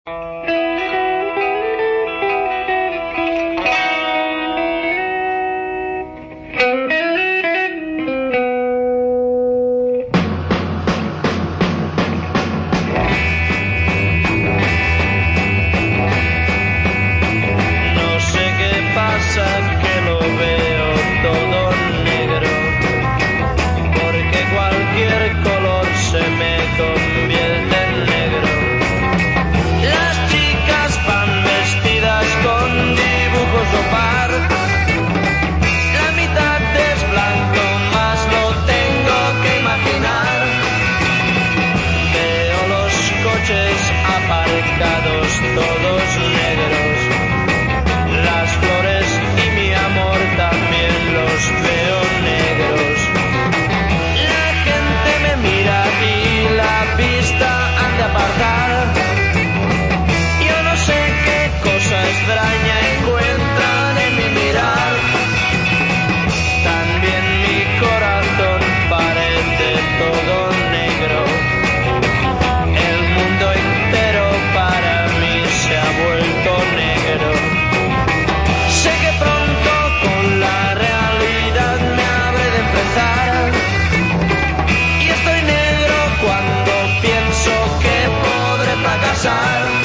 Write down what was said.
aparcados todos negros, las flores y mi amor también los veo negros. La gente me mira y la vista han de apartar. Yo no sé qué cosa extraña encuentran en mi mirar. También mi corazón parece todo negro. Y estoy negro cuando pienso que podré fracasar.